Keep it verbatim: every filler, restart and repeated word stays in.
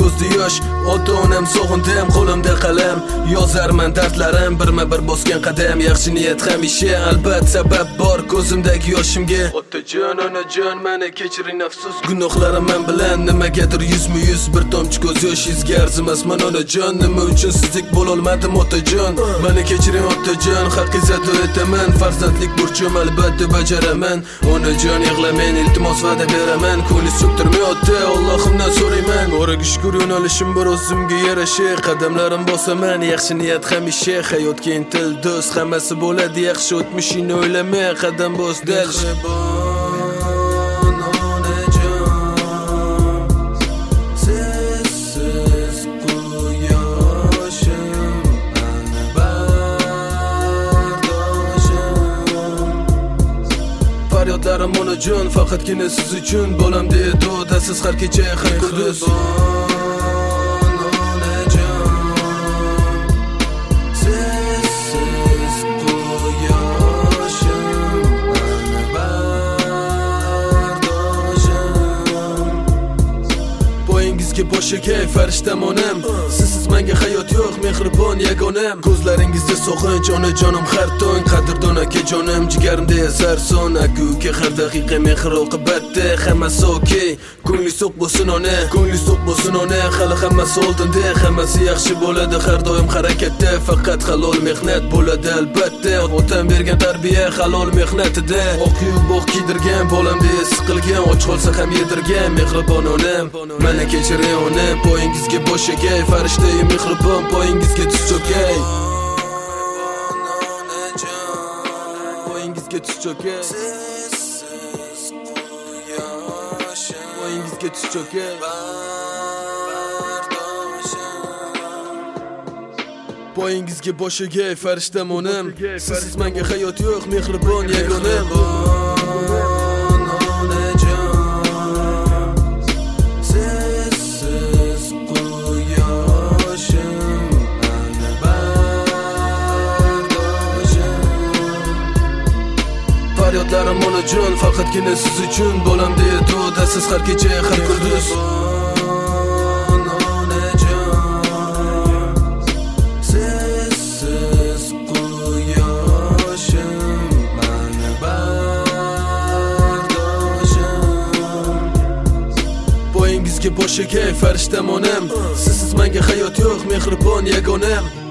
ko'zda yosh, ota-onam sog'indim, qo'limda qalam, yozarman dardlarim birma-bir bosgan qadam. Yaxshi niyat hamisha, albat sabab bor ko'zimdagi yoshimga. Otajon, onajon, meni kechiring afsus, gunohlarim men bilan nimagadir yuzma yuz, bir tomchi ko'z yoshingizga arzimasman onajon. Nima uchun sizdek bo'la olmadim otajon? Meni kechiring otajon, haqiqat o'taman, farzandlik burchim albatta bajaraman. Onajon yig'lamen, iltimos va'da beraman, ko'nglingiz cho'ktirmay ota, Allohimdan so'rayman. O'raga shukur yo'nalishim bir o'zimga yarasha, qadamlarim bosaman, yaxshi niyat hamisha, hayotga intil do'st, hammasi bo'ladi yaxshi, o'tmishingni o'ylama, qadam bos dal. Faryodlarim onajon, faqatgina siz uchun bo'lam deya duodasiz har kecha har kunduz. Boshigay farishtam onam, sizsiz menga hayot yo'q, mehribon yagonam. Ko'zlaringizda sog'inch onajonim har tong, qadrdon akajonim, jigarimda yasar son. Aka-uka har daqiqa mehr oqibatda, hammasi okey. Ko'ngli so'q bo'lsin ona, ko'ngli so'q bo'lsin ona, hali hammasi oldinda, hammasi yaxshi bo'ladi har doim harakatda. Faqat halol mehnat bo'ladi albatta, otam bergan tarbiya halol mehnatida. Oq yuk bog' kiydirgan, bolam deya siqilgan, och qolsa ham yedirgan mehribon onam. Meni kechiring ona, poyingizga boshigay, farishtay mehribon, poyingizga tiz cho'kay. Poyingizga tiz cho'kay. Poyingizga tiz cho'kay. Poyingizga boshigay, farishtam onam, sizsiz menga hayot yo'q, mehribon yagonam. Faryodlarim onajon, faqatgina siz uchun bo'lam deya duodasiz har kecha har kunduz. Sizsiz quyoshim, meni bardoshim. Poyingizga boshigay, farishtam onam, sizsiz menga hayot yo'q, mehribon yagonam.